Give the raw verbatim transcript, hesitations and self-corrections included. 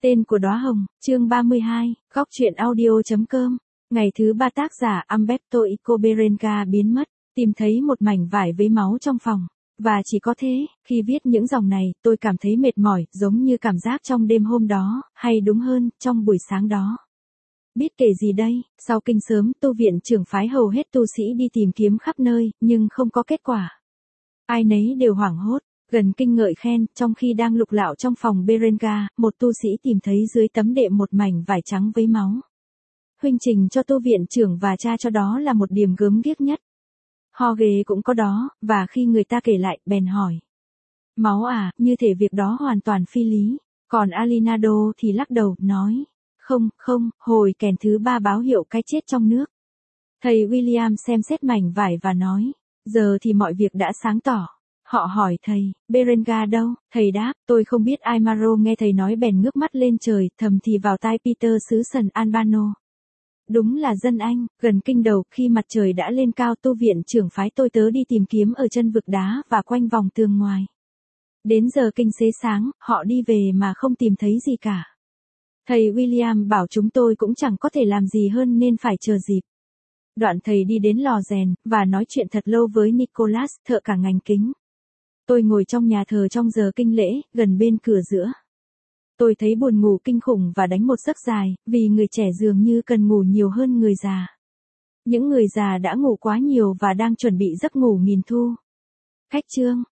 Tên của đóa hồng, chương ba mươi hai, góc truyện audio.com. Ngày thứ ba tác giả Umberto Eco Berenga biến mất, tìm thấy một mảnh vải với máu trong phòng. Và chỉ có thế, khi viết những dòng này, tôi cảm thấy mệt mỏi, giống như cảm giác trong đêm hôm đó, hay đúng hơn, trong buổi sáng đó. Biết kể gì đây, sau kinh sớm, tu viện trưởng phái hầu hết tu sĩ đi tìm kiếm khắp nơi, nhưng không có kết quả. Ai nấy đều hoảng hốt, gần kinh ngợi khen, trong khi đang lục lạo trong phòng Berenga, một tu sĩ tìm thấy dưới tấm đệm một mảnh vải trắng với máu. Huynh trình cho tu viện trưởng và cha cho đó là một điểm gớm ghiếc nhất. Ho ghê cũng có đó, và khi người ta kể lại, bèn hỏi. Máu à, như thể việc đó hoàn toàn phi lý. Còn Alinado thì lắc đầu, nói. Không, không, hồi kèn thứ ba báo hiệu cái chết trong nước. Thầy William xem xét mảnh vải và nói. Giờ thì mọi việc đã sáng tỏ. Họ hỏi thầy, Berenga đâu? Thầy đáp, tôi không biết. Aimaro nghe thầy nói bèn ngước mắt lên trời, thầm thì vào tai Peter xứ San Albano. Đúng là dân Anh, gần kinh đầu, khi mặt trời đã lên cao, tu viện trưởng phái tôi tớ đi tìm kiếm ở chân vực đá và quanh vòng tường ngoài. Đến giờ kinh xế sáng, họ đi về mà không tìm thấy gì cả. Thầy William bảo chúng tôi cũng chẳng có thể làm gì hơn nên phải chờ dịp. Đoạn thầy đi đến lò rèn, và nói chuyện thật lâu với Nicholas, thợ cả ngành kính. Tôi ngồi trong nhà thờ trong giờ kinh lễ, gần bên cửa giữa. Tôi thấy buồn ngủ kinh khủng và đánh một giấc dài, vì người trẻ dường như cần ngủ nhiều hơn người già. Những người già đã ngủ quá nhiều và đang chuẩn bị giấc ngủ nghìn thu. Cách chương,